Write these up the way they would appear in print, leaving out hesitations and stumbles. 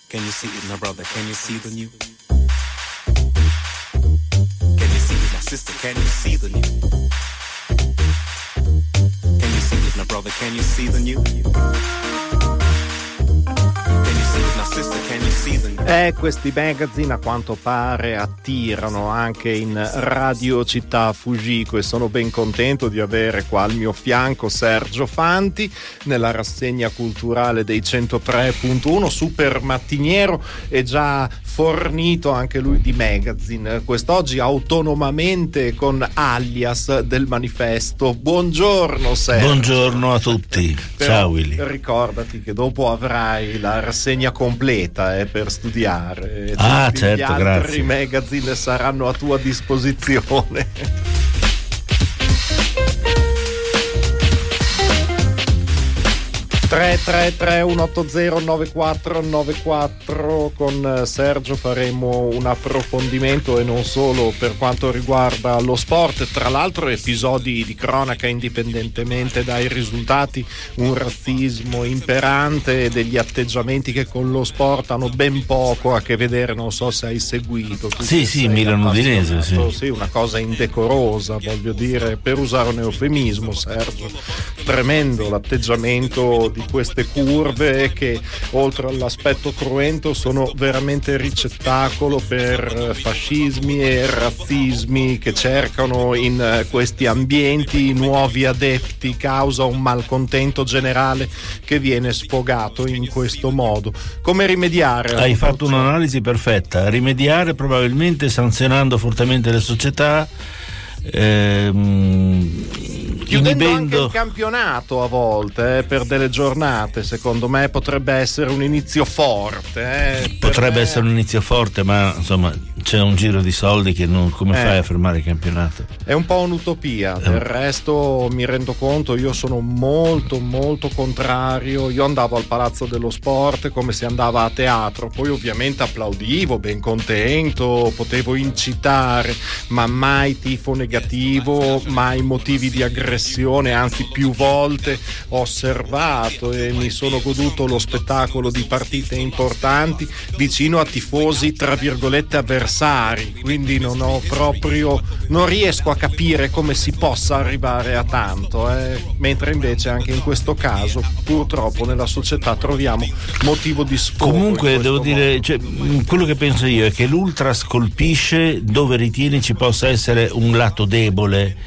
Can you see it, my brother? Can you see the new? Can you see it, my sister? Can you see the new? Can you see it, my brother? Can you see the new? Questi magazine a quanto pare attirano anche in Radio Città Fujiko e sono ben contento di avere qua al mio fianco Sergio Fanti nella rassegna culturale dei 103.1, super mattiniero e già fornito anche lui di magazine, quest'oggi autonomamente con alias del Manifesto. Buongiorno Sergio. Buongiorno a tutti. Ciao Willy. Ricordati che dopo avrai la rassegna completa per studiare. Certo, gli altri grazie. magazine saranno a tua disposizione. 333-180-9494. Con Sergio faremo un approfondimento e non solo per quanto riguarda lo sport, tra l'altro episodi di cronaca indipendentemente dai risultati, un razzismo imperante e degli atteggiamenti che con lo sport hanno ben poco a che vedere. Non so se hai seguito. Sì, Milano Udinese, sì, una cosa indecorosa, voglio dire, per usare un eufemismo, Sergio. Tremendo l'atteggiamento di queste curve che, oltre all'aspetto cruento, sono veramente ricettacolo per fascismi e razzismi che cercano in questi ambienti nuovi adepti, causa un malcontento generale che viene sfogato in questo modo. Come rimediare? Hai fatto un'analisi perfetta. Rimediare probabilmente sanzionando fortemente le società, chiudendo anche il campionato a volte per delle giornate. Secondo me potrebbe essere un inizio forte. Potrebbe essere un inizio forte, ma insomma c'è un giro di soldi che non, come fai a fermare il campionato? È un po' un'utopia. Del resto mi rendo conto, io sono molto contrario. Io andavo al Palazzo dello Sport come si andava a teatro, poi ovviamente applaudivo, ben contento, potevo incitare, ma mai tifo negativo, mai motivi di aggressione, anzi più volte ho osservato e mi sono goduto lo spettacolo di partite importanti vicino a tifosi tra virgolette avversari, quindi non riesco a capire come si possa arrivare a tanto, mentre invece anche in questo caso purtroppo nella società troviamo motivo di sfogo. Comunque devo dire, quello che penso io è che l'ultras colpisce dove ritiene ci possa essere un lato debole.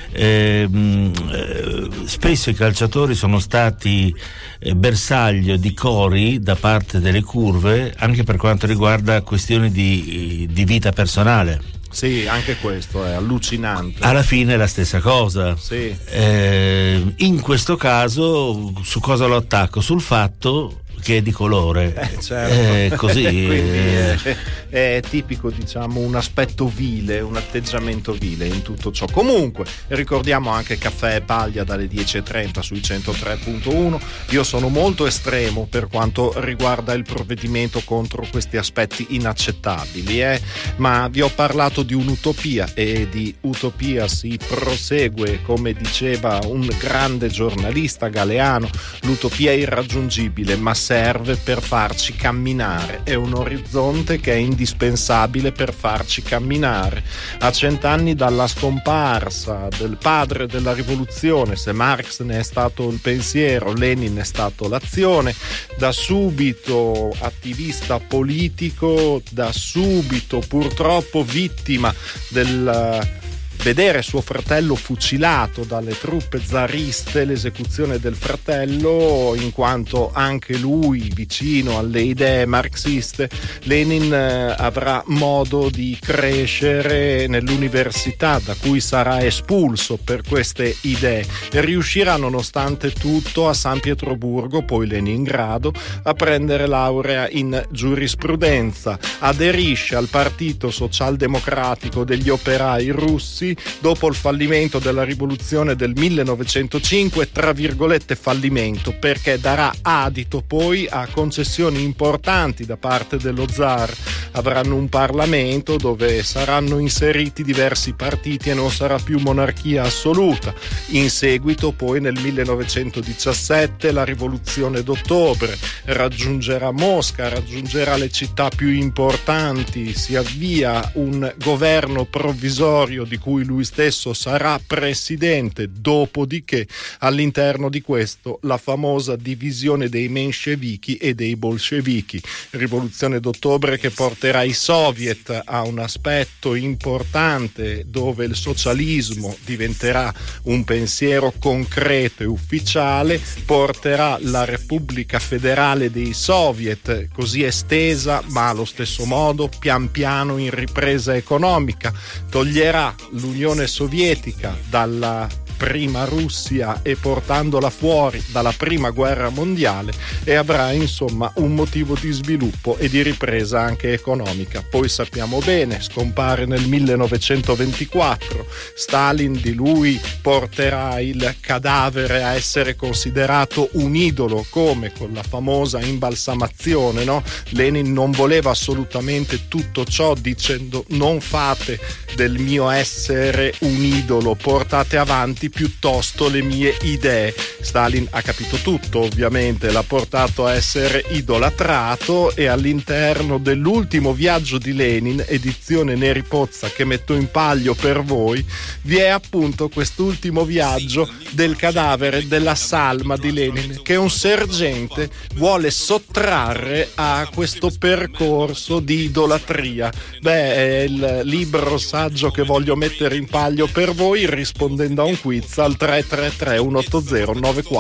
Spesso i calciatori sono stati bersaglio di cori da parte delle curve anche per quanto riguarda questioni di vita personale. Sì, anche questo è allucinante. Alla fine è la stessa cosa. Sì. In questo caso su cosa lo attacco? Sul fatto che è di colore, certo. Così quindi è tipico, diciamo, un aspetto vile, un atteggiamento vile in tutto ciò. Comunque ricordiamo anche Caffè e Paglia dalle 10:30 sui 103.1. Io sono molto estremo per quanto riguarda il provvedimento contro questi aspetti inaccettabili, ma vi ho parlato di un'utopia e di utopia si prosegue, come diceva un grande giornalista Galeano, l'utopia è irraggiungibile ma serve per farci camminare, è un orizzonte che è indispensabile per farci camminare. A 100 anni dalla scomparsa del padre della rivoluzione, se Marx ne è stato il pensiero, Lenin è stato l'azione, da subito attivista politico, da subito purtroppo vittima del vedere suo fratello fucilato dalle truppe zariste, l'esecuzione del fratello, in quanto anche lui vicino alle idee marxiste, Lenin avrà modo di crescere nell'università da cui sarà espulso per queste idee e riuscirà nonostante tutto a San Pietroburgo, poi Leningrado, a prendere laurea in giurisprudenza. Aderisce al Partito Socialdemocratico degli Operai Russi russi dopo il fallimento della rivoluzione del 1905, tra virgolette fallimento, perché darà adito poi a concessioni importanti da parte dello zar. Avranno un Parlamento dove saranno inseriti diversi partiti e non sarà più monarchia assoluta. In seguito poi nel 1917 la rivoluzione d'ottobre, raggiungerà Mosca, raggiungerà le città più importanti, si avvia un governo provvisorio di cui lui stesso sarà presidente, dopodiché all'interno di questo la famosa divisione dei menscevichi e dei bolscevichi, rivoluzione d'ottobre che porterà i soviet a un aspetto importante dove il socialismo diventerà un pensiero concreto e ufficiale, porterà la Repubblica Federale dei Soviet, così estesa ma allo stesso modo pian piano in ripresa economica, toglierà l'Unione Sovietica dalla prima Russia e portandola fuori dalla prima guerra mondiale, e avrà insomma un motivo di sviluppo e di ripresa anche economica. Poi sappiamo bene, scompare nel 1924, Stalin, di lui porterà il cadavere a essere considerato un idolo, come con la famosa imbalsamazione, no? Lenin non voleva assolutamente tutto ciò, dicendo: non fate del mio essere un idolo, portate avanti piuttosto le mie idee. Stalin ha capito tutto, ovviamente, l'ha portato a essere idolatrato, e all'interno dell'ultimo viaggio di Lenin, edizione Neri Pozza che metto in palio per voi, vi è appunto quest'ultimo viaggio del cadavere della salma di Lenin che un sergente vuole sottrarre a questo percorso di idolatria. È il libro saggio che voglio mettere in palio per voi rispondendo a un quiz al 333 180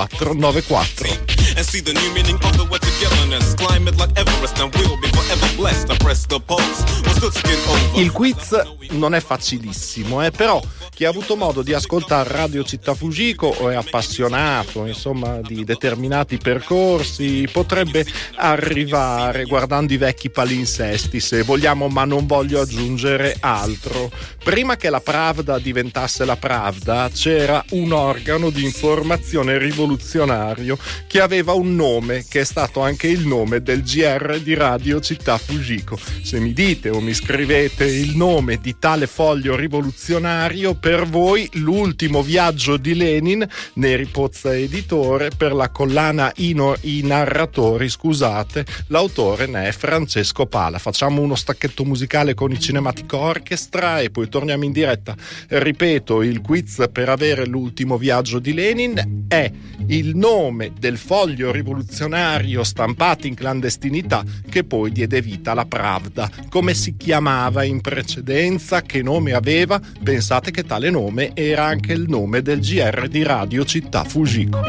9494. And see the new meaning of the word togetherness. Climb it like Everest and we'll be forever blessed. I press the pulse, we're still to get over. Il quiz non è facilissimo, però chi ha avuto modo di ascoltare Radio Città Fujiko o è appassionato insomma di determinati percorsi potrebbe arrivare guardando i vecchi palinsesti, se vogliamo, ma non voglio aggiungere altro. Prima che la Pravda diventasse la Pravda c'era un organo di informazione rivoluzionario che aveva un nome che è stato anche il nome del GR di Radio Città Fujiko. Se mi dite o mi scrivete il nome di tale foglio rivoluzionario, per voi l'ultimo viaggio di Lenin, Neri Pozza editore, per la collana I narratori, scusate, l'autore ne è Francesco Pala. Facciamo uno stacchetto musicale con i Cinematic Orchestra e poi torniamo in diretta. Ripeto, il quiz per avere l'ultimo viaggio di Lenin è il nome del foglio rivoluzionario stampato in clandestinità che poi diede vita alla Pravda. Come si chiamava in precedenza? Che nome aveva? Pensate che tale nome era anche il nome del GR di Radio Città Fujiko.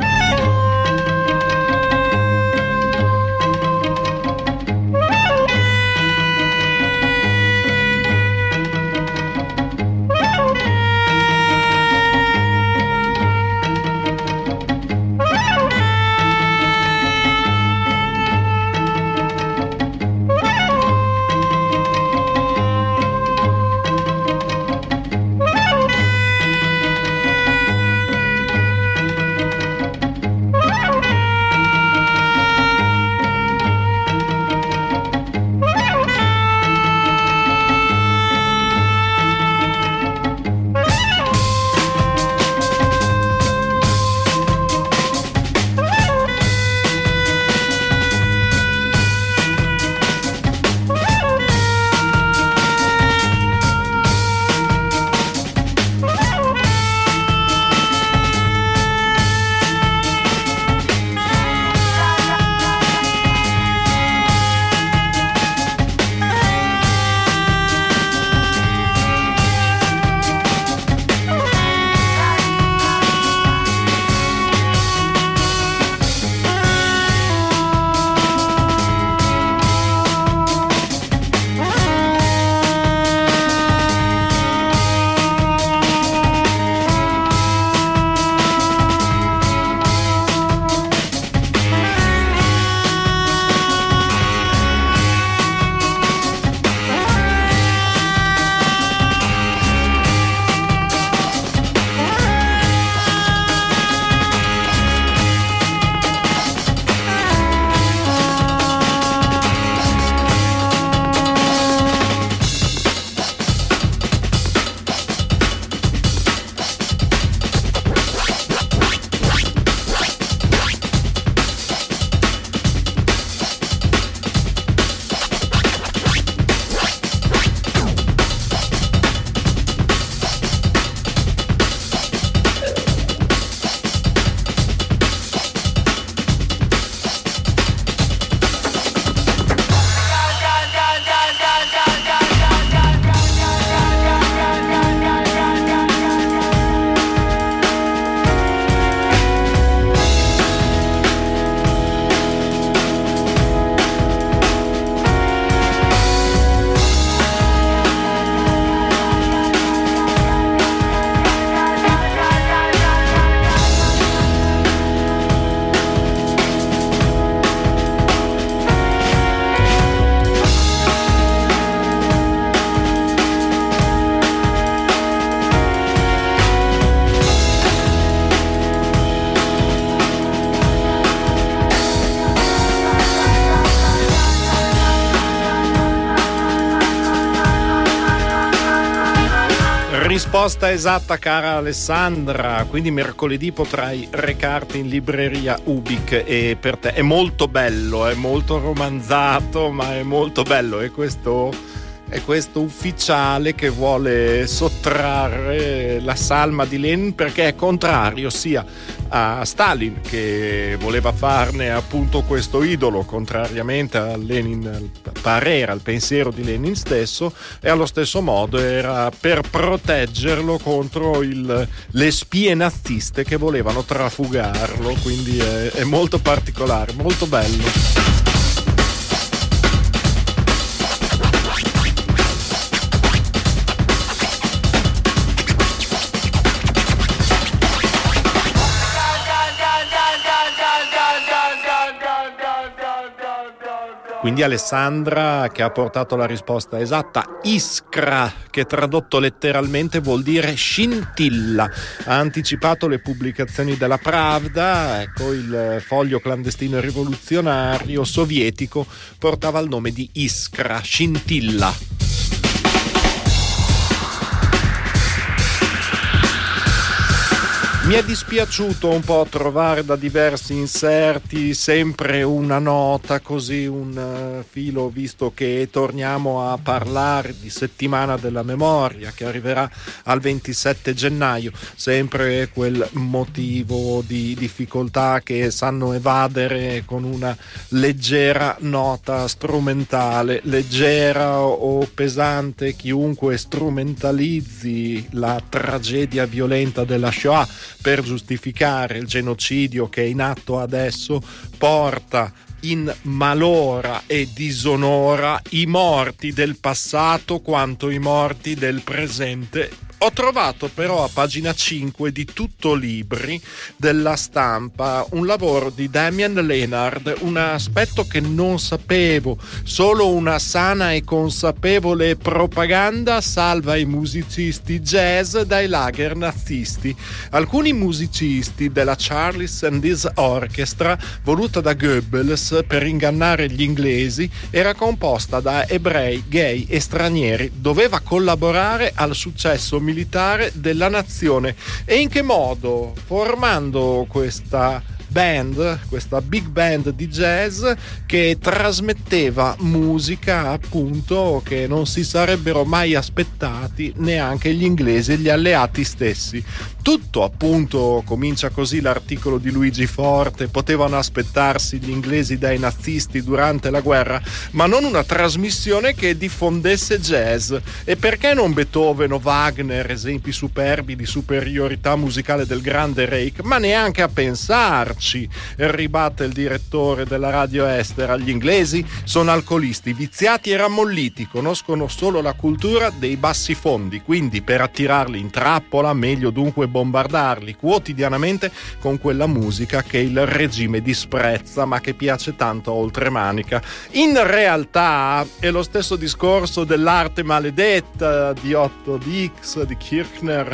Risposta esatta, cara Alessandra. Quindi mercoledì potrai recarti in libreria Ubik, e per te è molto bello, è molto romanzato, ma è molto bello. E questo ufficiale che vuole sottrarre la salma di Lenin, perché è contrario sia a Stalin, che voleva farne appunto questo idolo, contrariamente a Lenin, al parere, al pensiero di Lenin stesso, e allo stesso modo era per proteggerlo contro le spie naziste che volevano trafugarlo. Quindi è molto particolare, molto bello. Quindi Alessandra, che ha portato la risposta esatta, Iskra, che tradotto letteralmente vuol dire scintilla, ha anticipato le pubblicazioni della Pravda. Ecco, il foglio clandestino e rivoluzionario sovietico portava il nome di Iskra, scintilla. Mi è dispiaciuto un po' trovare da diversi inserti sempre una nota, così un filo, visto che torniamo a parlare di settimana della memoria che arriverà al 27 gennaio, sempre quel motivo di difficoltà che sanno evadere con una leggera nota strumentale, leggera o pesante. Chiunque strumentalizzi la tragedia violenta della Shoah per giustificare il genocidio che è in atto adesso porta in malora e disonora i morti del passato quanto i morti del presente. Ho trovato però a pagina 5 di Tutto Libri della Stampa un lavoro di Damian Leonard, un aspetto che non sapevo. Solo una sana e consapevole propaganda salva i musicisti jazz dai lager nazisti. Alcuni musicisti della Charles and His Orchestra, voluta da Goebbels per ingannare gli inglesi, era composta da ebrei, gay e stranieri. Doveva collaborare al successo militare della nazione. E in che modo? Formando questa band, questa big band di jazz che trasmetteva musica appunto che non si sarebbero mai aspettati neanche gli inglesi e gli alleati stessi. Tutto appunto comincia così l'articolo di Luigi Forte: potevano aspettarsi gli inglesi dai nazisti durante la guerra, ma non una trasmissione che diffondesse jazz. E perché non Beethoven o Wagner, esempi superbi di superiorità musicale del grande Reich? Ma neanche a pensarci, ribatte il direttore della radio estera. Gli inglesi sono alcolisti, viziati e rammolliti, conoscono solo la cultura dei bassi fondi, quindi per attirarli in trappola meglio dunque bombardarli quotidianamente con quella musica che il regime disprezza ma che piace tanto a oltremanica. In realtà è lo stesso discorso dell'arte maledetta di Otto Dix, di Kirchner,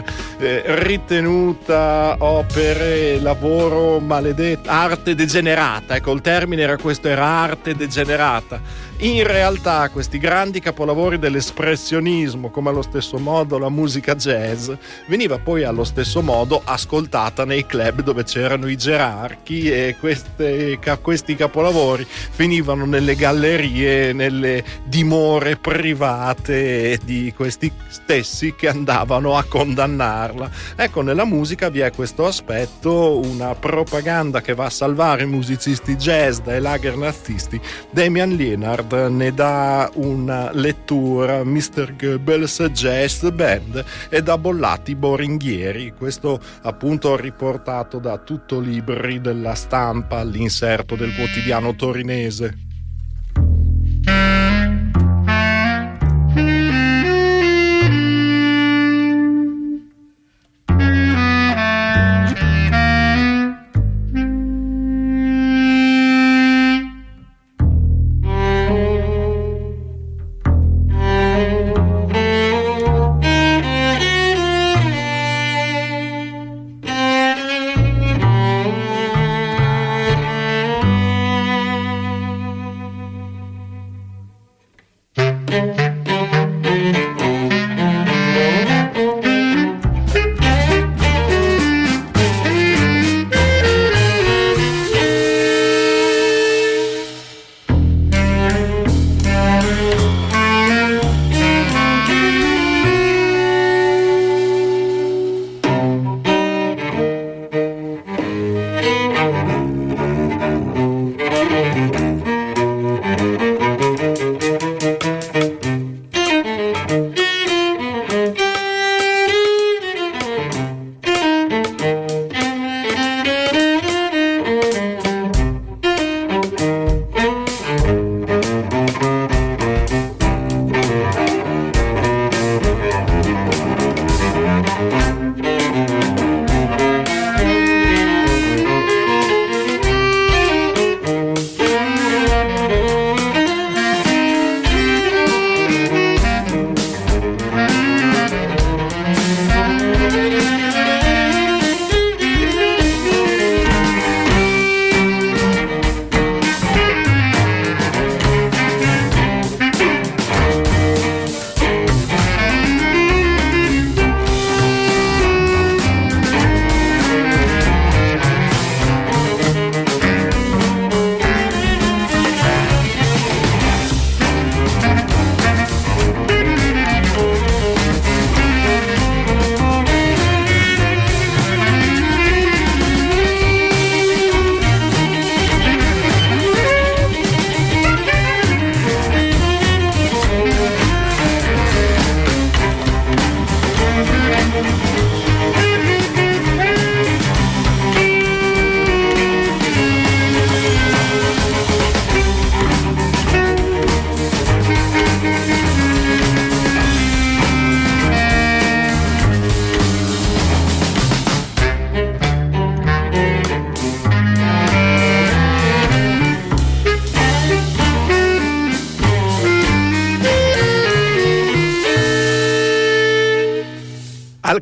ritenuta opere, lavoro maledetto, arte degenerata. Ecco, il termine era questo, era arte degenerata. In realtà questi grandi capolavori dell'espressionismo, come allo stesso modo la musica jazz, veniva poi allo stesso modo ascoltata nei club dove c'erano i gerarchi, e questi capolavori finivano nelle gallerie, nelle dimore private di questi stessi che andavano a condannarla. Ecco, nella musica vi è questo aspetto, una propaganda che va a salvare i musicisti jazz dai lager nazisti. Damian Leonard ne dà una lettura, Mr. Goebbels Jazz Band, e da Bollati Boringhieri. Questo appunto riportato da Tutto Libri della Stampa, all'inserto del quotidiano torinese.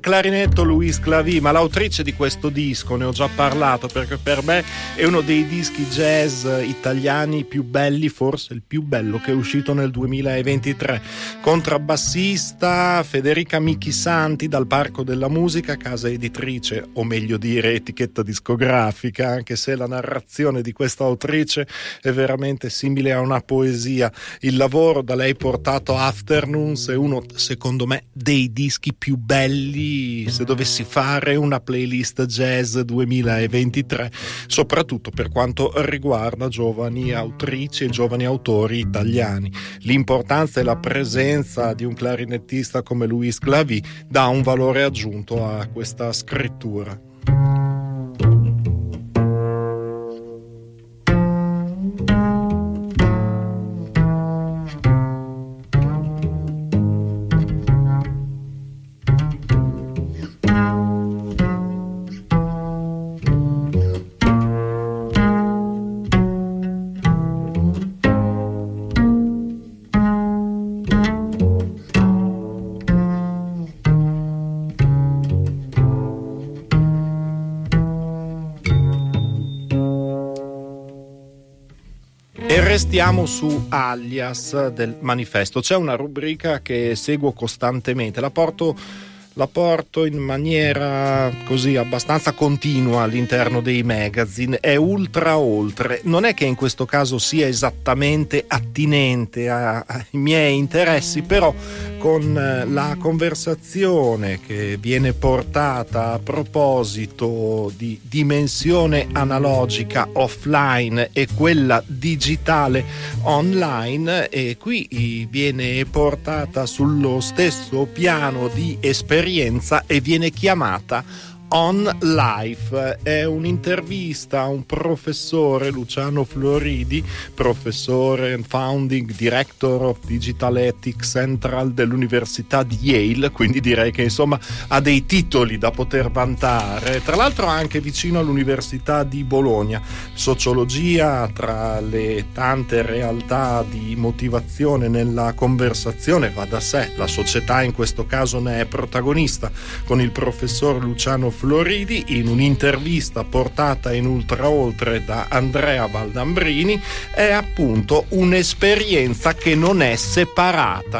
clarinetto Louise Clavie, ma l'autrice di questo disco, ne ho già parlato, perché per me è uno dei dischi jazz italiani più belli, forse il più bello che è uscito nel 2023. Contrabbassista Federica Michi Santi, dal Parco della Musica, casa editrice, o meglio dire etichetta discografica, anche se la narrazione di questa autrice è veramente simile a una poesia. Il lavoro da lei portato, Afternoons, è uno, secondo me, dei dischi più belli se dovessi fare una playlist jazz 2023, soprattutto per quanto riguarda giovani autrici e giovani autori italiani. L'importanza e la presenza di un clarinettista come Louise Clavie dà un valore aggiunto a questa scrittura. Restiamo su Alias del Manifesto. C'è una rubrica che seguo costantemente, la porto in maniera così abbastanza continua all'interno dei magazine, è Ultra Oltre. Non è che in questo caso sia esattamente attinente ai miei interessi, però con la conversazione che viene portata a proposito di dimensione analogica offline e quella digitale online, e qui viene portata sullo stesso piano di esperienza e viene chiamata On Life. È un'intervista a un professore, Luciano Floridi, professore and founding director of Digital Ethics Central dell'Università di Yale, quindi direi che insomma ha dei titoli da poter vantare. Tra l'altro anche vicino all'Università di Bologna. Sociologia, tra le tante realtà di motivazione nella conversazione, va da sé, la società in questo caso ne è protagonista, con il professor Luciano Floridi in un'intervista portata in Ultra Oltre da Andrea Valdambrini. È appunto un'esperienza che non è separata.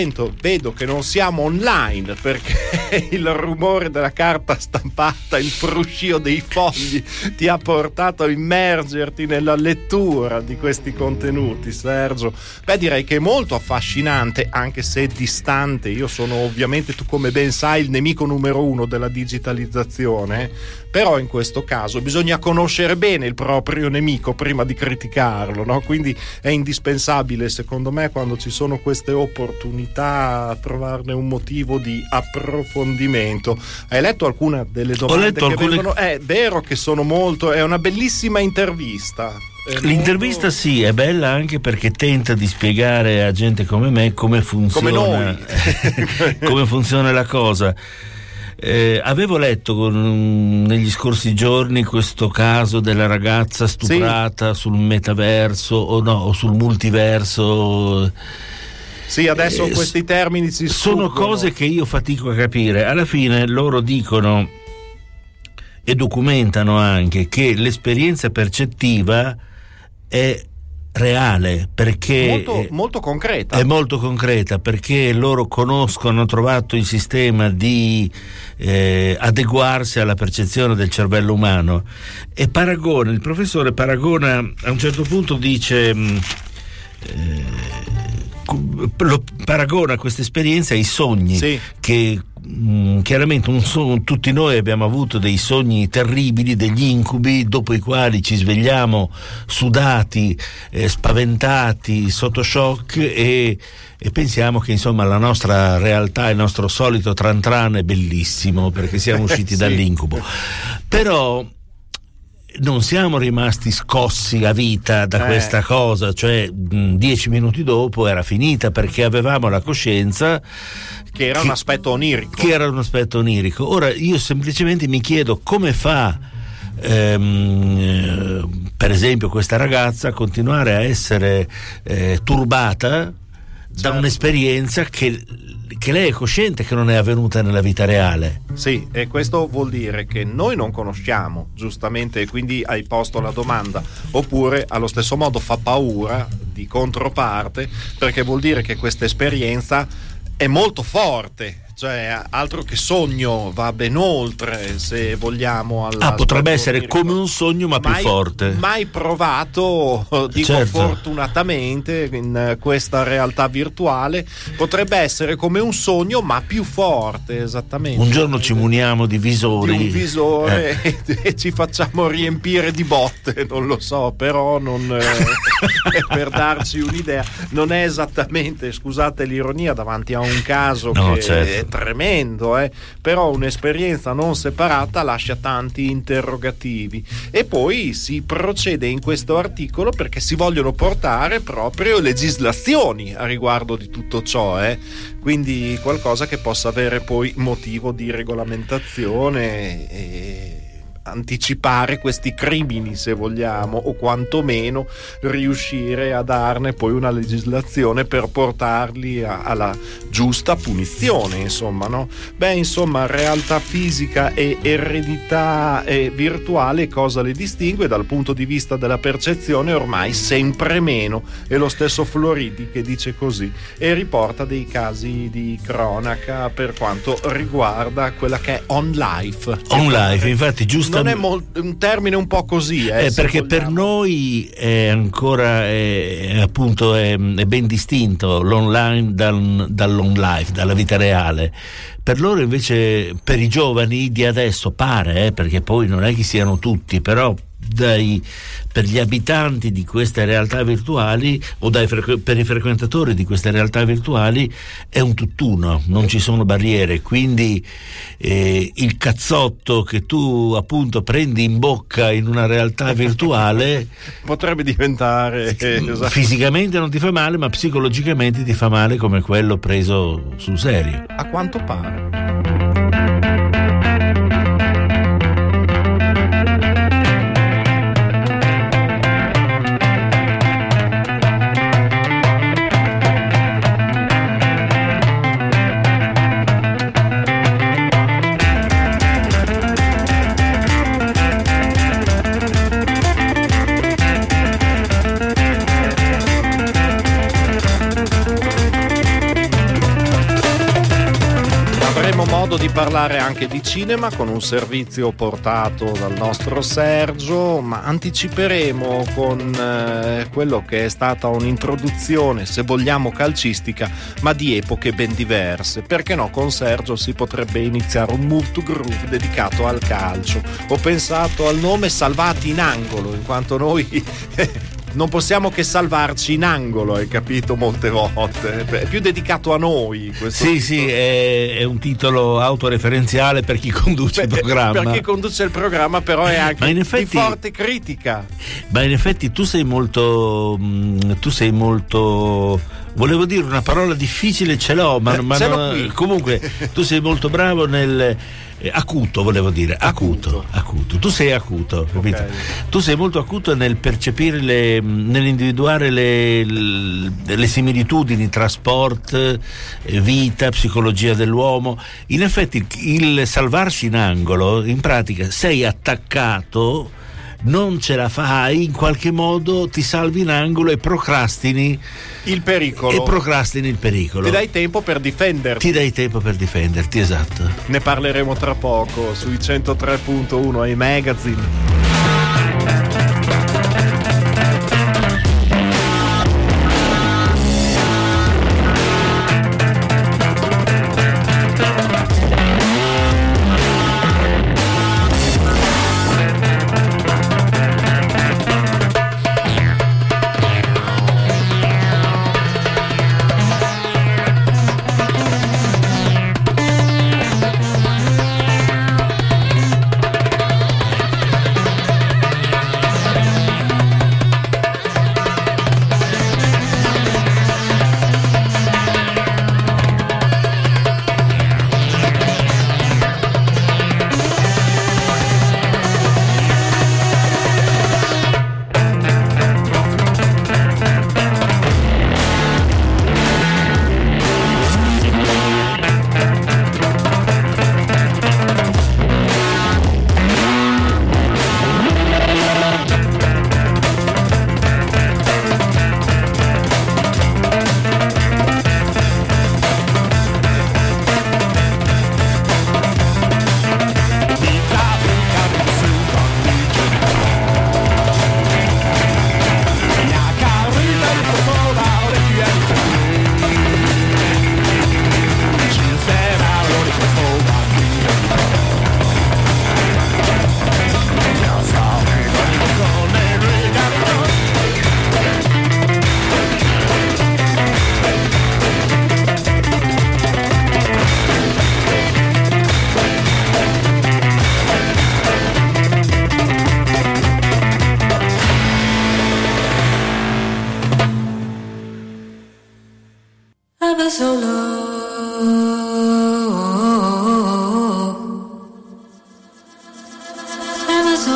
Vedo che non siamo online perché il rumore della carta stampata, il fruscio dei fogli ti ha portato a immergerti nella lettura di questi contenuti, Sergio. Direi che è molto affascinante, anche se distante. Io sono ovviamente, tu come ben sai, il nemico numero uno della digitalizzazione, però in questo caso bisogna conoscere bene il proprio nemico prima di criticarlo, no? Quindi è indispensabile, secondo me, quando ci sono queste opportunità, trovarne un motivo di approfondimento. Hai letto alcune delle domande che vengono? È vero che sono molto, è una bellissima intervista. L'intervista molto... sì, è bella anche perché tenta di spiegare a gente come me come funziona, come noi. Come funziona la cosa. Avevo letto negli scorsi giorni questo caso della ragazza stuprata sul metaverso o sul multiverso. Sì, adesso questi termini si sono cose che io fatico a capire. Alla fine loro dicono e documentano anche che l'esperienza percettiva è reale, perché molto concreta. È molto concreta, perché loro conoscono, hanno trovato il sistema di adeguarsi alla percezione del cervello umano. E il professore paragona, a un certo punto dice paragona questa esperienza ai sogni, sì. Che chiaramente tutti noi abbiamo avuto dei sogni terribili, degli incubi dopo i quali ci svegliamo sudati, spaventati, sotto shock e pensiamo che insomma la nostra realtà, il nostro solito tran tran è bellissimo perché siamo usciti sì. Dall'incubo. Però non siamo rimasti scossi a vita da questa cosa, cioè 10 minuti dopo era finita, perché avevamo la coscienza che era un aspetto onirico. Ora io semplicemente mi chiedo come fa per esempio questa ragazza a continuare a essere turbata da un'esperienza che che lei è cosciente che non è avvenuta nella vita reale. Sì, e questo vuol dire che noi non conosciamo, giustamente, e quindi hai posto la domanda, oppure allo stesso modo fa paura di controparte, perché vuol dire che questa esperienza è molto forte, cioè altro che sogno, va ben oltre, se vogliamo. Potrebbe essere come un sogno ma più forte. Mai provato, dico certo. Fortunatamente, in questa realtà virtuale, potrebbe essere come un sogno ma più forte, esattamente. Un giorno ci muniamo di visori. Di un visore e ci facciamo riempire di botte, non lo so, però non per darci un'idea, non è esattamente, scusate l'ironia, davanti a un caso che certo. È tremendo, però un'esperienza non separata lascia tanti interrogativi, e poi si procede in questo articolo perché si vogliono portare proprio legislazioni a riguardo di tutto ciò, quindi qualcosa che possa avere poi motivo di regolamentazione e anticipare questi crimini, se vogliamo, o quantomeno riuscire a darne poi una legislazione per portarli alla giusta punizione, insomma, no? Insomma, realtà fisica e eredità virtuale, cosa le distingue? Dal punto di vista della percezione ormai sempre meno, è lo stesso Floridi che dice così e riporta dei casi di cronaca per quanto riguarda quella che è On Life. On Life, infatti, giusto. Non è un termine un po' così, perché per noi è ancora appunto è ben distinto l'online dall'on life, dalla vita reale. Per loro invece, per i giovani di adesso pare, perché poi non è che siano tutti, però per gli abitanti di queste realtà virtuali o per i frequentatori di queste realtà virtuali è un tutt'uno, non ci sono barriere, quindi il cazzotto che tu appunto prendi in bocca in una realtà virtuale potrebbe diventare fisicamente non ti fa male, ma psicologicamente ti fa male come quello preso sul serio, a quanto pare. Di parlare anche di cinema con un servizio portato dal nostro Sergio, ma anticiperemo con quello che è stata un'introduzione, se vogliamo calcistica, ma di epoche ben diverse. Perché no, con Sergio si potrebbe iniziare un Move to Groove dedicato al calcio. Ho pensato al nome Salvati in Angolo, in quanto noi non possiamo che salvarci in angolo, hai capito, molte volte. È più dedicato a noi questo sì, è un titolo autoreferenziale per chi conduce il programma. Per chi conduce il programma, però è anche di forte critica. Ma in effetti tu sei molto volevo dire una parola difficile, ce l'ho, ma comunque tu sei molto bravo nel acuto, volevo dire acuto. Tu sei acuto, capito? Okay. Tu sei molto acuto nel percepire nell'individuare le similitudini tra sport, vita, psicologia dell'uomo. In effetti il salvarsi in angolo, in pratica sei attaccato, non ce la fai, in qualche modo ti salvi in angolo e procrastini il pericolo. Ti dai tempo per difenderti. Esatto. Ne parleremo tra poco sui 103.1 ai Magazine. so low, ever so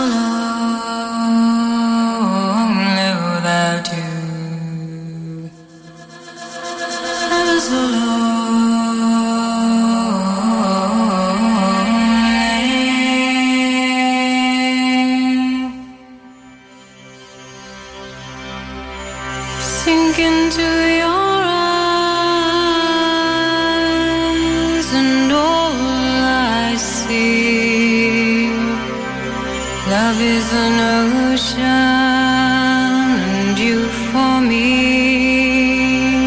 lonely without you, ever so lonely. Sink into your love is an ocean and you for me.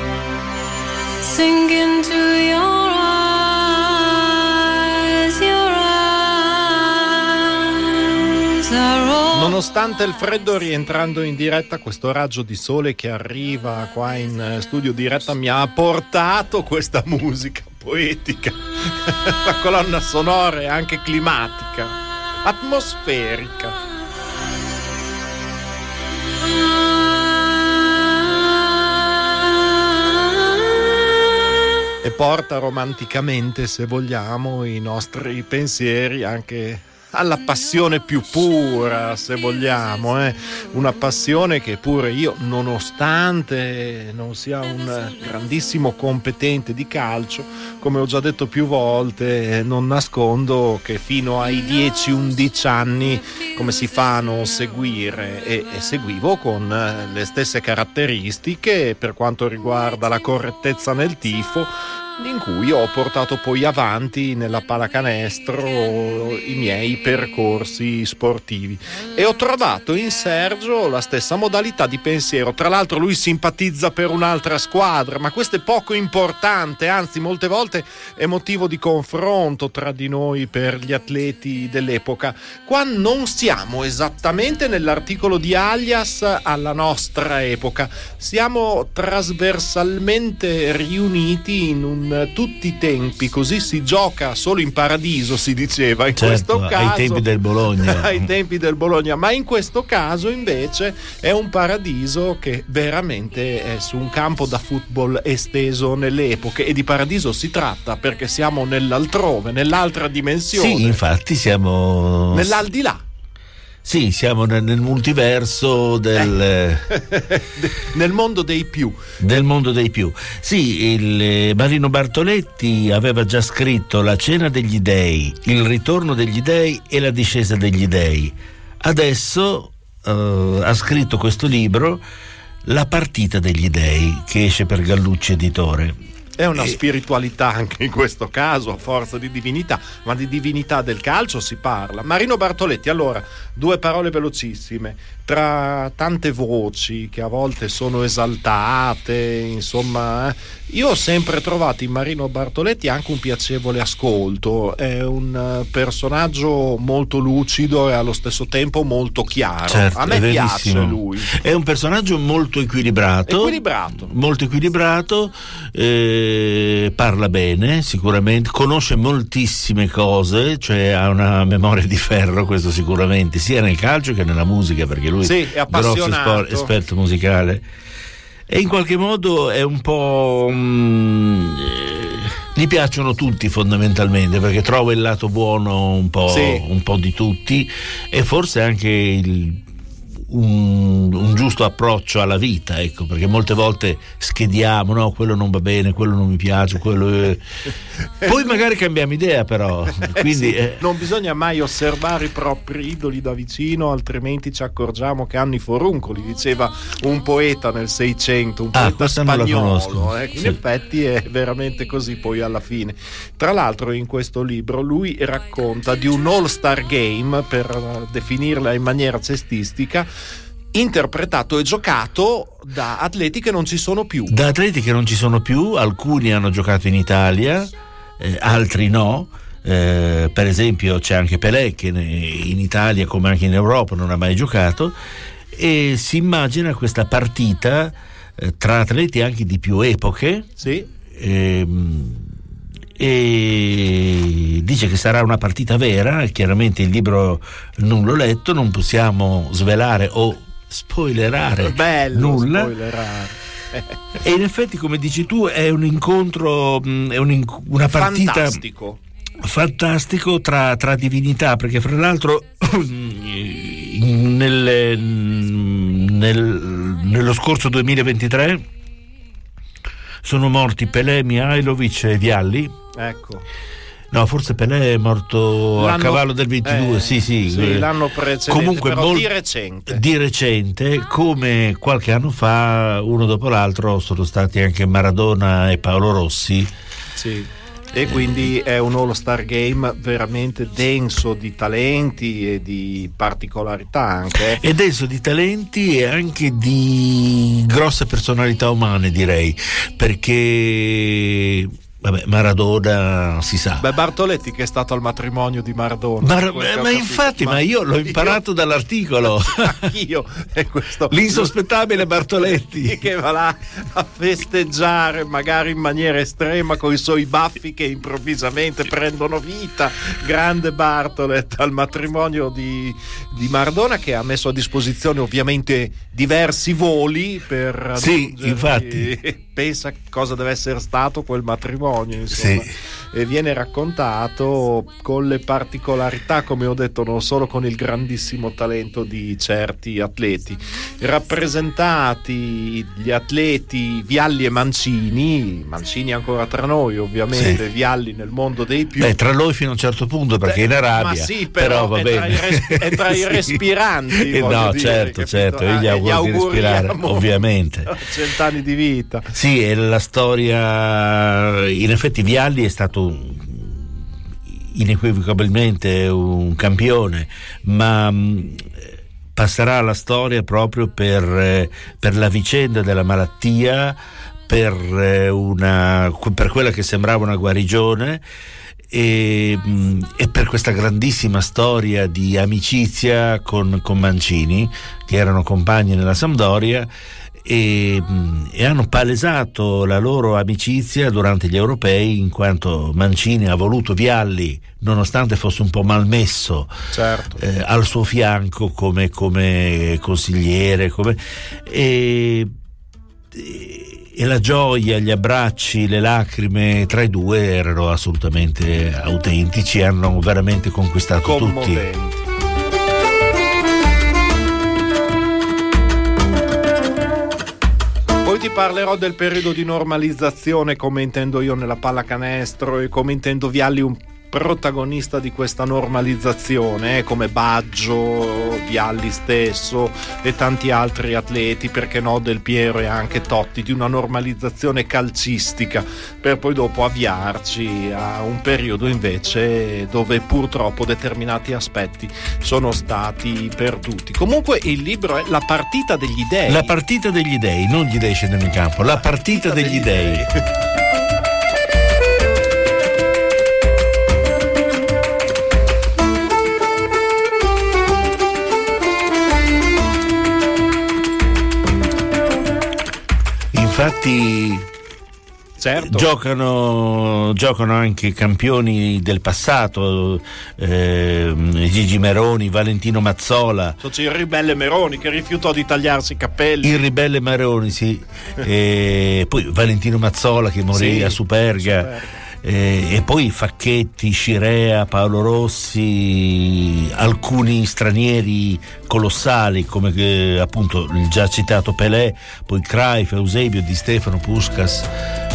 Sink into your eyes are all. Nonostante il freddo, rientrando in diretta, questo raggio di sole che arriva qua in studio diretta mi ha portato questa musica poetica, la colonna sonora e anche climatica, atmosferica. E porta romanticamente, se vogliamo, i nostri pensieri anche alla passione più pura, se vogliamo, una passione che pure io, nonostante non sia un grandissimo competente di calcio, come ho già detto più volte, non nascondo che fino ai 10-11 anni, come si fa a non seguire, e seguivo con le stesse caratteristiche per quanto riguarda la correttezza nel tifo, in cui ho portato poi avanti nella pallacanestro i miei percorsi sportivi, e ho trovato in Sergio la stessa modalità di pensiero. Tra l'altro lui simpatizza per un'altra squadra, ma questo è poco importante, anzi molte volte è motivo di confronto tra di noi per gli atleti dell'epoca. Qua non siamo esattamente nell'articolo di Alias alla nostra epoca, siamo trasversalmente riuniti in tutti i tempi, così si gioca solo in paradiso, si diceva in certo, questo caso, ai tempi del Bologna ai tempi del Bologna, ma in questo caso invece è un paradiso che veramente è su un campo da football esteso nelle epoche, e di paradiso si tratta perché siamo nell'altrove, nell'altra dimensione. Sì, infatti siamo nell'aldilà. Sì, siamo nel multiverso del nel mondo dei più. Del mondo dei più. Sì, il Marino Bartoletti aveva già scritto La cena degli dei, Il ritorno degli dei e La discesa degli dei. Adesso ha scritto questo libro, La partita degli dei, che esce per Gallucci Editore. È una spiritualità anche in questo caso, a forza di divinità, ma di divinità del calcio si parla. Marino Bartoletti, allora, 2 parole velocissime. Tra tante voci che a volte sono esaltate, insomma, io ho sempre trovato in Marino Bartoletti anche un piacevole ascolto. È un personaggio molto lucido e allo stesso tempo molto chiaro. Certo, a me piace lui. È un personaggio molto equilibrato. Molto equilibrato, parla bene sicuramente, conosce moltissime cose, cioè ha una memoria di ferro, questo sicuramente, sia nel calcio che nella musica, perché lui è grosso esperto musicale, e in qualche modo è un po' gli piacciono tutti fondamentalmente, perché trova il lato buono un po' di tutti, e forse anche un giusto approccio alla vita, ecco, perché molte volte schediamo, no, quello non va bene, quello non mi piace, quello poi magari cambiamo idea, però quindi non bisogna mai osservare i propri idoli da vicino, altrimenti ci accorgiamo che hanno i foruncoli, diceva un poeta nel 600, un poeta spagnolo, in effetti è veramente così poi alla fine. Tra l'altro in questo libro lui racconta di un all-star game, per definirla in maniera cestistica, interpretato e giocato da atleti che non ci sono più. Alcuni hanno giocato in Italia, altri no. Per esempio c'è anche Pelé, che in Italia come anche in Europa non ha mai giocato, e si immagina questa partita tra atleti anche di più epoche. Sì. E dice che sarà una partita vera. Chiaramente il libro non l'ho letto, non possiamo svelare o spoilerare nulla. E in effetti, come dici tu, è un incontro, una partita fantastico tra divinità, perché fra l'altro nello scorso 2023 sono morti Pelé, Mihajlovic e Vialli. Ecco. No, forse Pelé è morto a cavallo del 22, sì, l'anno precedente, comunque però di recente, come qualche anno fa, uno dopo l'altro, sono stati anche Maradona e Paolo Rossi. Sì. E quindi è un All-Star Game veramente denso di talenti e di particolarità anche. È denso di talenti e anche di grosse personalità umane, direi, perché Maradona si sa. Bartoletti, che è stato al matrimonio di Maradona. Ma infatti, ma io l'ho imparato dall'articolo. Anch'io. L'insospettabile Bartoletti che va là a festeggiare magari in maniera estrema con i suoi baffi che improvvisamente prendono vita. Grande Bartolet al matrimonio di Maradona, che ha messo a disposizione ovviamente diversi voli per sì, infatti. Pensa cosa deve essere stato quel matrimonio, insomma. Sì. E viene raccontato con le particolarità, come ho detto, non solo con il grandissimo talento di certi atleti. Rappresentati gli atleti Vialli e Mancini ancora tra noi ovviamente, sì. Vialli nel mondo dei più. Tra noi fino a un certo punto, perché in Arabia. Ma sì, però va bene. È tra i respiranti. No, dire, certo, io gli auguro di respirare, ovviamente. 100 anni di vita. Sì, è la storia. In effetti Vialli è stato inequivocabilmente un campione, ma passerà alla storia proprio per la vicenda della malattia, per quella che sembrava una guarigione, e per questa grandissima storia di amicizia con Mancini, che erano compagni nella Sampdoria, e hanno palesato la loro amicizia durante gli europei, in quanto Mancini ha voluto Vialli, nonostante fosse un po' malmesso, certo. Al suo fianco come consigliere, e la gioia, gli abbracci, le lacrime tra i due erano assolutamente autentici, hanno veramente conquistato commoventi. Tutti. Poi ti parlerò del periodo di normalizzazione, come intendo io nella pallacanestro, e come intendo Vialli un protagonista di questa normalizzazione, come Baggio, Vialli stesso e tanti altri atleti, perché no, Del Piero e anche Totti, di una normalizzazione calcistica, per poi dopo avviarci a un periodo invece dove purtroppo determinati aspetti sono stati perduti. Comunque il libro è La partita degli dei. La partita degli dei, non gli dei scendono in campo, la partita degli dei. Infatti certo. giocano anche campioni del passato, Gigi Meroni, Valentino Mazzola. C'è il ribelle Meroni che rifiutò di tagliarsi i capelli. Il ribelle Meroni, sì. Poi Valentino Mazzola che morì, sì, a Superga. E poi Facchetti, Scirea, Paolo Rossi, alcuni stranieri colossali come appunto il già citato Pelé, poi Cruyff, Eusebio, Di Stefano, Puskás.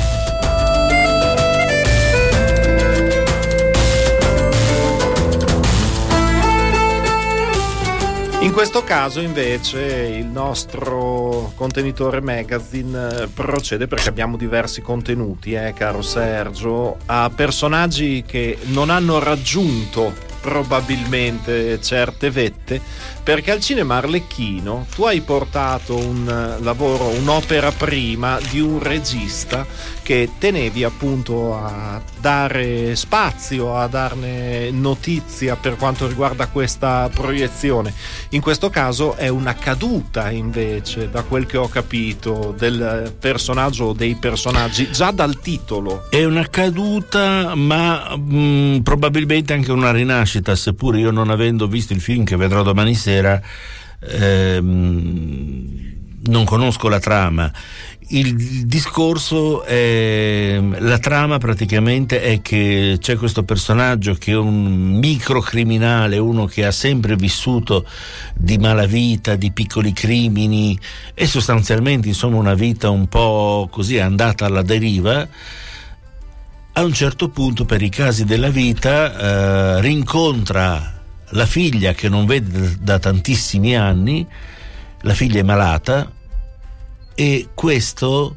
In questo caso invece il nostro contenitore magazine procede, perché abbiamo diversi contenuti, caro Sergio, a personaggi che non hanno raggiunto probabilmente certe vette, perché al cinema Arlecchino tu hai portato un lavoro, un'opera prima di un regista che tenevi appunto a dare spazio, a darne notizia per quanto riguarda questa proiezione. In questo caso è una caduta invece, da quel che ho capito, del personaggio o dei personaggi, già dal titolo. È una caduta, ma probabilmente anche una rinascita, seppur io, non avendo visto il film che vedrò domani sera, non conosco la trama. il discorso è, la trama praticamente è che c'è questo personaggio che è un microcriminale, uno che ha sempre vissuto di malavita, di piccoli crimini e sostanzialmente insomma una vita un po' così andata alla deriva. A un certo punto, per i casi della vita, rincontra la figlia che non vede da tantissimi anni. La figlia è malata e questo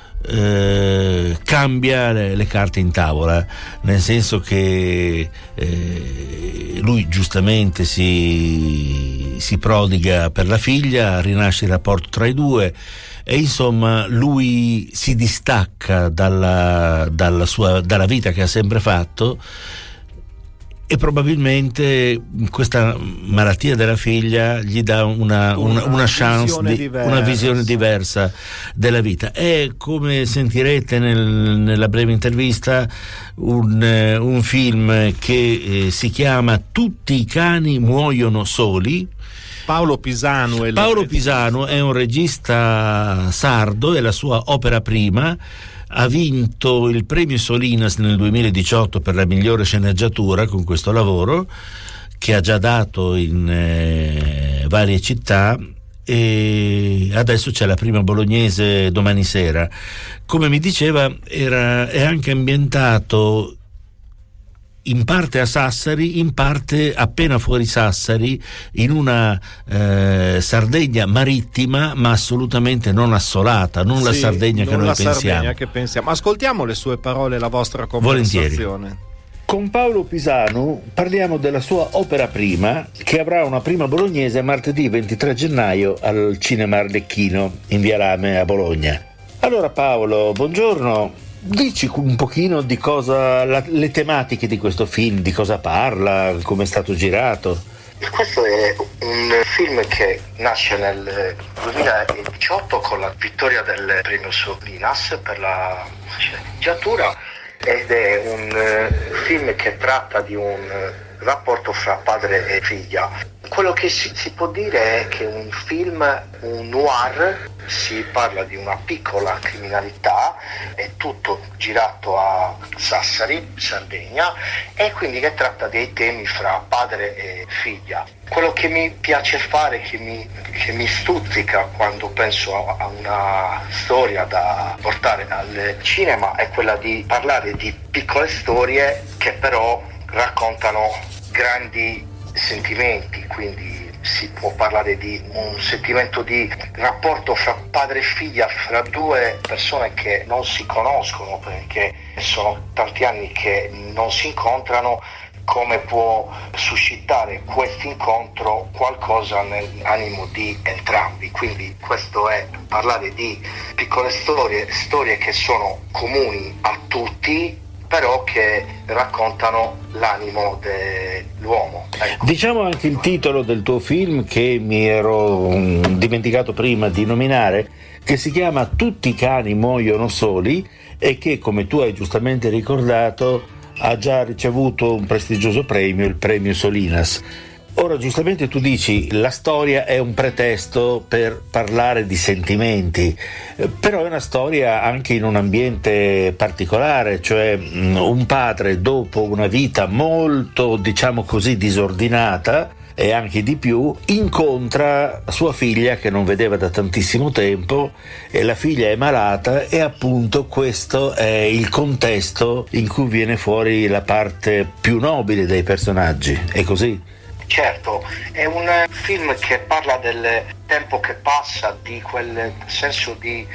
cambia le carte in tavola, nel senso che lui giustamente si prodiga per la figlia, rinasce il rapporto tra i due e insomma lui si distacca dalla vita che ha sempre fatto e probabilmente questa malattia della figlia gli dà una chance, una visione diversa della vita. È, come sentirete nella breve intervista, un film che si chiama Tutti i cani muoiono soli. Paolo Pisanu è un regista sardo, è la sua opera prima. Ha vinto il premio Solinas nel 2018 per la migliore sceneggiatura con questo lavoro, che ha già dato in varie città, e adesso c'è la prima bolognese domani sera. Come mi diceva, è anche ambientato in parte a Sassari, in parte appena fuori Sassari, in una Sardegna marittima, ma assolutamente non assolata, non la Sardegna che noi pensiamo. Ascoltiamo le sue parole, la vostra conversazione. Volentieri. Con Paolo Pisanu parliamo della sua opera prima, che avrà una prima bolognese martedì 23 gennaio al Cinema Arlecchino in Via Lame a Bologna. Allora Paolo, buongiorno. Dici un pochino di cosa, le tematiche di questo film, di cosa parla, come è stato girato? Questo è un film che nasce nel 2018 con la vittoria del premio Solinas per la sceneggiatura ed è un film che tratta di un rapporto fra padre e figlia. Quello che si può dire è che è un film, un noir, si parla di una piccola criminalità, è tutto girato a Sassari, Sardegna, e quindi che tratta dei temi fra padre e figlia. Quello che mi piace fare, che mi stuzzica quando penso a una storia da portare al cinema, è quella di parlare di piccole storie che però raccontano grandi sentimenti, quindi si può parlare di un sentimento di rapporto fra padre e figlia, fra due persone che non si conoscono perché sono tanti anni che non si incontrano. Come può suscitare questo incontro qualcosa nell'animo di entrambi. Quindi questo è parlare di piccole storie che sono comuni a tutti, però che raccontano l'animo dell'uomo. Ecco. Diciamo anche il titolo del tuo film, che mi ero dimenticato prima di nominare, che si chiama Tutti i cani muoiono soli e che, come tu hai giustamente ricordato, ha già ricevuto un prestigioso premio, il premio Solinas. Ora, giustamente tu dici, la storia è un pretesto per parlare di sentimenti, però è una storia anche in un ambiente particolare, cioè un padre dopo una vita molto, diciamo così, disordinata e anche di più, incontra sua figlia che non vedeva da tantissimo tempo e la figlia è malata e appunto questo è il contesto in cui viene fuori la parte più nobile dei personaggi, è così? Certo, è un film che parla del tempo che passa, di quel senso di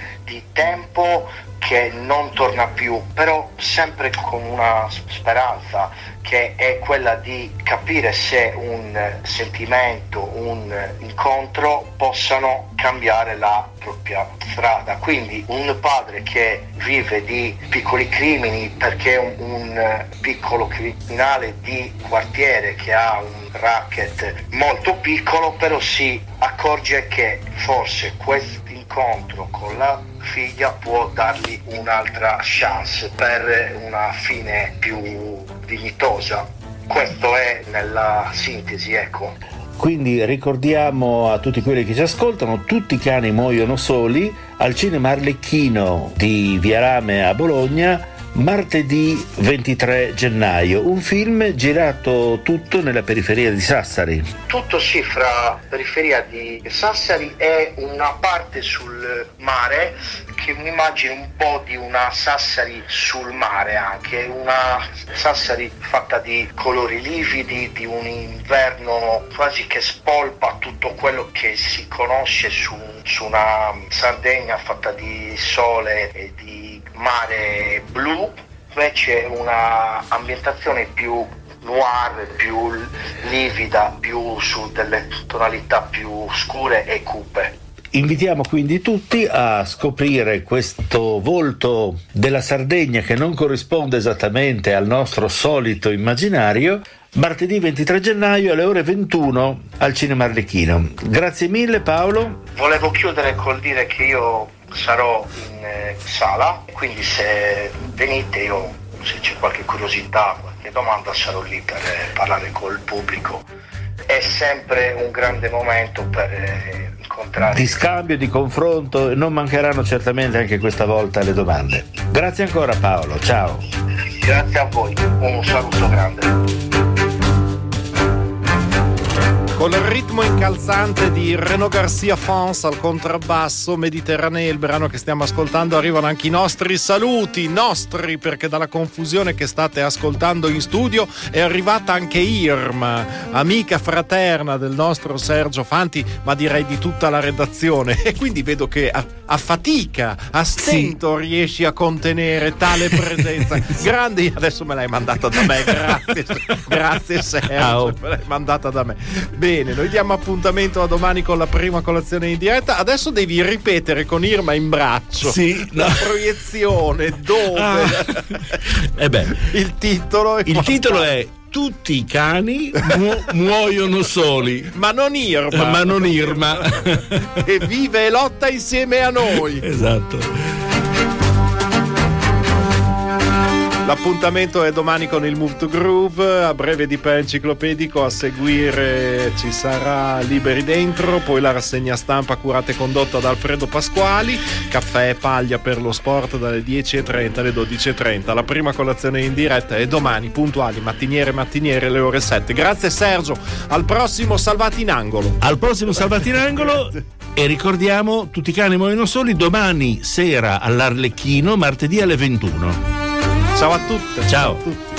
tempo che non torna più, però sempre con una speranza che è quella di capire se un sentimento, un incontro possano cambiare la propria strada. Quindi un padre che vive di piccoli crimini perché è un piccolo criminale di quartiere che ha un racket molto piccolo, però si accorge che forse questo incontro con la figlia può dargli un'altra chance per una fine più dignitosa. Questo è nella sintesi, ecco. Quindi ricordiamo a tutti quelli che ci ascoltano, Tutti i cani muoiono soli, al Cinema Arlecchino di Via Rame a Bologna martedì 23 gennaio, un film girato tutto nella periferia di Sassari. Tutto sì, fra periferia di Sassari e una parte sul mare, che mi immagino un po' di una Sassari sul mare, anche una Sassari fatta di colori lividi, di un inverno quasi che spolpa tutto quello che si conosce su una Sardegna fatta di sole e di mare blu. Invece una ambientazione più noir, più livida, più su delle tonalità più scure e cupe. Invitiamo quindi tutti a scoprire questo volto della Sardegna che non corrisponde esattamente al nostro solito immaginario, martedì 23 gennaio alle ore 21 al Cinema Arlecchino. Grazie mille Paolo. Volevo chiudere col dire che io sarò in sala, quindi se venite, se c'è qualche curiosità, qualche domanda, sarò lì per parlare col pubblico. È sempre un grande momento per incontrare, di scambio, di confronto, e non mancheranno certamente anche questa volta le domande. Grazie ancora Paolo, ciao. Grazie a voi, un saluto grande. Con il ritmo incalzante di Renaud Garcia Fons al contrabbasso, Mediterranee, il brano che stiamo ascoltando, arrivano anche i nostri saluti, nostri, perché dalla confusione che state ascoltando in studio è arrivata anche Irma, amica fraterna del nostro Sergio Fanti, ma direi di tutta la redazione, e quindi vedo che a fatica, a stento riesci a contenere tale presenza. Grandi, adesso me l'hai mandata da me, grazie Sergio, me l'hai mandata da me. Bene, noi diamo appuntamento a domani con la prima colazione in diretta. Adesso devi ripetere con Irma in braccio la proiezione dove il titolo è Tutti i cani muoiono soli, ma non Irma e vive e lotta insieme a noi. Esatto. L'appuntamento è domani con il Move to Groove, a breve di per enciclopedico, a seguire ci sarà Liberi Dentro, poi la rassegna stampa curata e condotta da Alfredo Pasquali, caffè e paglia per lo sport dalle 10.30 alle 12.30, la prima colazione in diretta è domani puntuali, mattiniere alle ore 7. Grazie Sergio, al prossimo Salvati in Angolo. E ricordiamo, tutti i cani muoiono soli, domani sera all'Arlecchino, martedì alle 21. Ciao a tutte. Ciao.